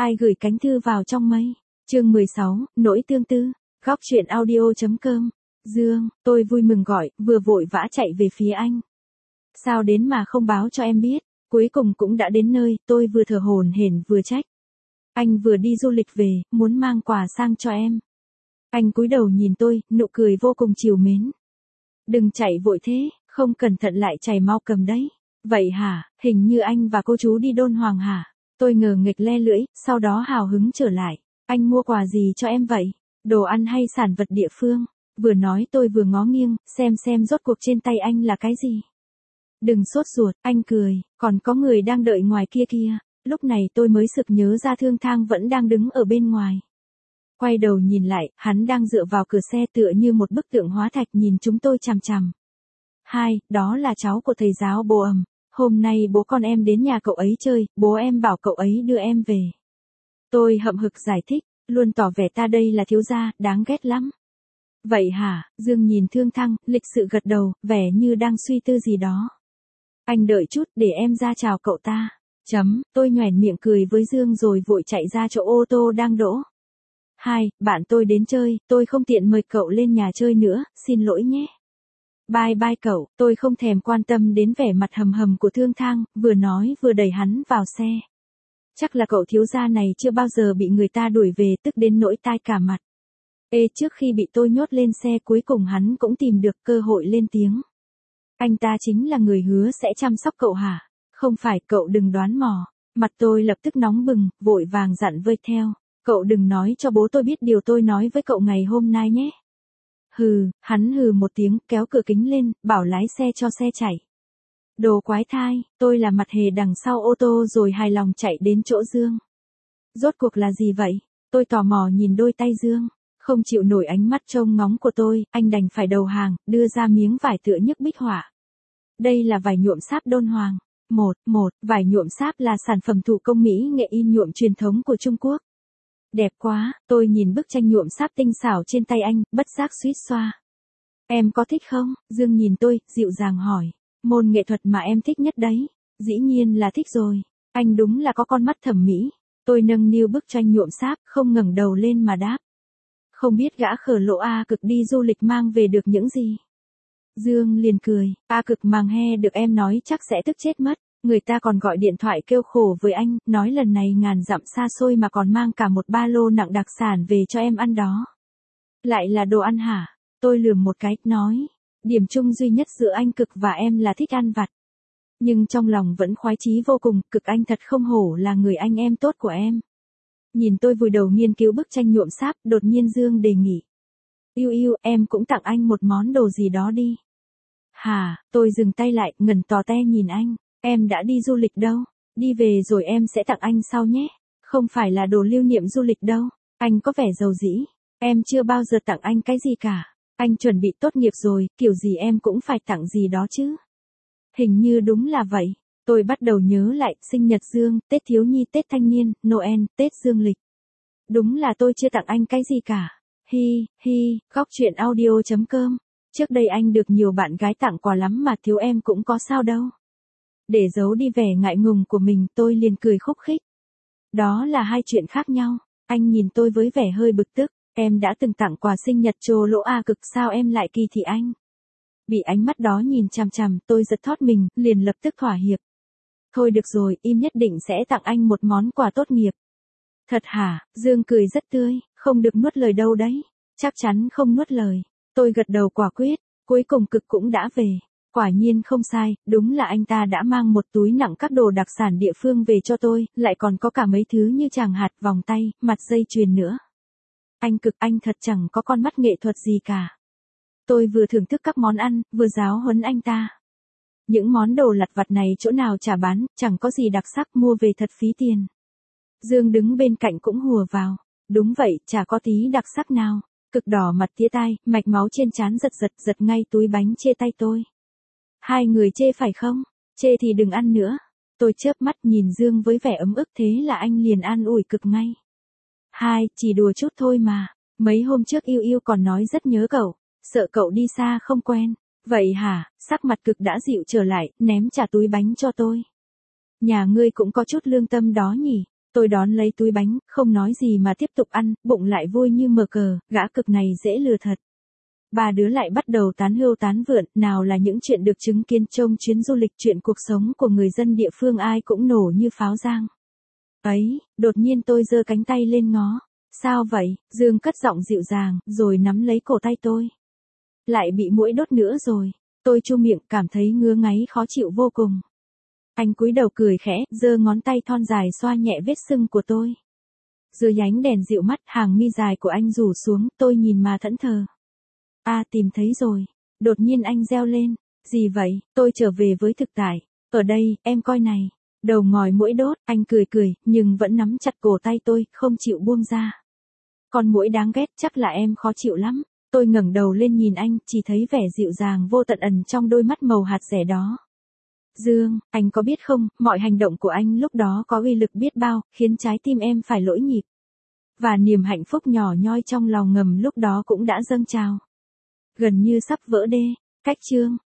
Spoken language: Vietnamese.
Ai gửi cánh thư vào trong mây? Chương 16, nỗi tương tư. Góc truyện audio.com. Dương, tôi vui mừng gọi, vừa vội vã chạy về phía anh. Sao đến mà không báo cho em biết? Cuối cùng cũng đã đến nơi, tôi vừa thở hổn hển vừa trách. Anh vừa đi du lịch về, muốn mang quà sang cho em. Anh cúi đầu nhìn tôi, nụ cười vô cùng trìu mến. Đừng chạy vội thế, không cẩn thận lại chảy mau cầm đấy. Vậy hả, hình như anh và cô chú đi Đôn Hoàng hả? Tôi ngờ nghịch le lưỡi, sau đó hào hứng trở lại. Anh mua quà gì cho em vậy? Đồ ăn hay sản vật địa phương? Vừa nói tôi vừa ngó nghiêng, xem rốt cuộc trên tay anh là cái gì. Đừng sốt ruột, anh cười, còn có người đang đợi ngoài kia kìa. Lúc này tôi mới sực nhớ ra Thương Thang vẫn đang đứng ở bên ngoài. Quay đầu nhìn lại, hắn đang dựa vào cửa xe tựa như một bức tượng hóa thạch nhìn chúng tôi chằm chằm. Đó là cháu của thầy giáo Bồ Ẩm. Hôm nay bố con em đến nhà cậu ấy chơi, bố em bảo cậu ấy đưa em về. Tôi hậm hực giải thích, luôn tỏ vẻ ta đây là thiếu gia, đáng ghét lắm. Vậy hả? Dương nhìn Thương Thăng, lịch sự gật đầu, vẻ như đang suy tư gì đó. Anh đợi chút để em ra chào cậu ta. Tôi nhoẻn miệng cười với Dương rồi vội chạy ra chỗ ô tô đang đỗ. Bạn tôi đến chơi, tôi không tiện mời cậu lên nhà chơi nữa, xin lỗi nhé. Bye cậu, tôi không thèm quan tâm đến vẻ mặt hầm hầm của Thương Thang, vừa nói vừa đẩy hắn vào xe. Chắc là cậu thiếu gia này chưa bao giờ bị người ta đuổi về tức đến nỗi tai cả mặt. Trước khi bị tôi nhốt lên xe cuối cùng hắn cũng tìm được cơ hội lên tiếng. Anh ta chính là người hứa sẽ chăm sóc cậu hả? Không phải, cậu đừng đoán mò. Mặt tôi lập tức nóng bừng, vội vàng dặn vơi theo. Cậu đừng nói cho bố tôi biết điều tôi nói với cậu ngày hôm nay nhé. Hắn hừ một tiếng, kéo cửa kính lên, bảo lái xe cho xe chạy. Đồ quái thai, tôi là mặt hề đằng sau ô tô rồi hài lòng chạy đến chỗ Dương. Rốt cuộc là gì vậy? Tôi tò mò nhìn đôi tay Dương. Không chịu nổi ánh mắt trông ngóng của tôi, anh đành phải đầu hàng, đưa ra miếng vải tựa nhức bích họa. Đây là vải nhuộm sáp Đôn Hoàng. Vải nhuộm sáp là sản phẩm thủ công mỹ nghệ in nhuộm truyền thống của Trung Quốc. Đẹp quá, tôi nhìn bức tranh nhuộm sáp tinh xảo trên tay anh, bất giác suýt xoa. Em có thích không? Dương nhìn tôi, dịu dàng hỏi. Môn nghệ thuật mà em thích nhất đấy. Dĩ nhiên là thích rồi. Anh đúng là có con mắt thẩm mỹ. Tôi nâng niu bức tranh nhuộm sáp, không ngẩng đầu lên mà đáp. Không biết gã khờ lỗ A Cực đi du lịch mang về được những gì? Dương liền cười, A Cực màng he được em nói chắc sẽ tức chết mất. Người ta còn gọi điện thoại kêu khổ với anh, nói lần này ngàn dặm xa xôi mà còn mang cả một ba lô nặng đặc sản về cho em ăn đó. Lại là đồ ăn hả? Tôi lườm một cái, nói. Điểm chung duy nhất giữa anh Cực và em là thích ăn vặt. Nhưng trong lòng vẫn khoái chí vô cùng, Cực anh thật không hổ là người anh em tốt của em. Nhìn tôi vùi đầu nghiên cứu bức tranh nhuộm sáp, đột nhiên Dương đề nghị. Yêu, em cũng tặng anh một món đồ gì đó đi. Hả? Tôi dừng tay lại, ngẩn tò te nhìn anh. Em đã đi du lịch đâu? Đi về rồi em sẽ tặng anh sau nhé. Không phải là đồ lưu niệm du lịch đâu. Anh có vẻ giàu dĩ. Em chưa bao giờ tặng anh cái gì cả. Anh chuẩn bị tốt nghiệp rồi, kiểu gì em cũng phải tặng gì đó chứ. Hình như đúng là vậy. Tôi bắt đầu nhớ lại, sinh nhật Dương, Tết thiếu nhi, Tết thanh niên, Noel, Tết dương lịch. Đúng là tôi chưa tặng anh cái gì cả. Góc truyện audio.com. Trước đây anh được nhiều bạn gái tặng quà lắm mà thiếu em cũng có sao đâu. Để giấu đi vẻ ngại ngùng của mình, tôi liền cười khúc khích. Đó là hai chuyện khác nhau. Anh nhìn tôi với vẻ hơi bực tức. Em đã từng tặng quà sinh nhật cho lỗ A Cực, sao em lại kỳ thị anh? Bị ánh mắt đó nhìn chằm chằm, tôi giật thót mình, liền lập tức thỏa hiệp. Thôi được rồi, im nhất định sẽ tặng anh một món quà tốt nghiệp. Thật hả? Dương cười rất tươi, không được nuốt lời đâu đấy. Chắc chắn không nuốt lời. Tôi gật đầu quả quyết, cuối cùng Cực cũng đã về. Quả nhiên không sai, đúng là anh ta đã mang một túi nặng các đồ đặc sản địa phương về cho tôi, lại còn có cả mấy thứ như tràng hạt, vòng tay, mặt dây chuyền nữa. Anh Cực, anh thật chẳng có con mắt nghệ thuật gì cả. Tôi vừa thưởng thức các món ăn, vừa giáo huấn anh ta. Những món đồ lặt vặt này chỗ nào chả bán, chẳng có gì đặc sắc, mua về thật phí tiền. Dương đứng bên cạnh cũng hùa vào. Đúng vậy, chả có tí đặc sắc nào. Cực đỏ mặt tía tai, mạch máu trên trán giật ngay túi bánh chê tay tôi. Hai người chê phải không? Chê thì đừng ăn nữa. Tôi chớp mắt nhìn Dương với vẻ ấm ức, thế là anh liền an ủi Cực ngay. Chỉ đùa chút thôi mà. Mấy hôm trước yêu còn nói rất nhớ cậu, sợ cậu đi xa không quen. Vậy hả? Sắc mặt Cực đã dịu trở lại, ném trả túi bánh cho tôi. Nhà ngươi cũng có chút lương tâm đó nhỉ? Tôi đón lấy túi bánh, không nói gì mà tiếp tục ăn, bụng lại vui như mờ cờ, gã cực này dễ lừa thật. Ba đứa lại bắt đầu tán hươu tán vượn, nào là những chuyện được chứng kiến trong chuyến du lịch, chuyện cuộc sống của người dân địa phương ai cũng nổ như pháo giang. Ấy, đột nhiên tôi giơ cánh tay lên ngó. Sao vậy? Dương cất giọng dịu dàng, rồi nắm lấy cổ tay tôi. Lại bị muỗi đốt nữa rồi. Tôi chu miệng, cảm thấy ngứa ngáy khó chịu vô cùng. Anh cúi đầu cười khẽ, giơ ngón tay thon dài xoa nhẹ vết sưng của tôi. Dưới ánh đèn dịu mắt, hàng mi dài của anh rủ xuống, tôi nhìn mà thẫn thờ. Tìm thấy rồi. Đột nhiên anh reo lên. Gì vậy? Tôi trở về với thực tại. Ở đây, em coi này. Đầu ngòi muỗi đốt, anh cười cười, nhưng vẫn nắm chặt cổ tay tôi, không chịu buông ra. Con muỗi đáng ghét, chắc là em khó chịu lắm. Tôi ngẩng đầu lên nhìn anh, chỉ thấy vẻ dịu dàng vô tận ẩn trong đôi mắt màu hạt rẻ đó. Dương, anh có biết không, mọi hành động của anh lúc đó có uy lực biết bao, khiến trái tim em phải lỗi nhịp. Và niềm hạnh phúc nhỏ nhoi trong lòng ngầm lúc đó cũng đã dâng trào. Gần như sắp vỡ đê. Cách chương.